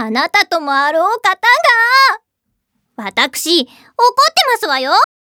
あなたともあろう方が。私、怒ってますわよ。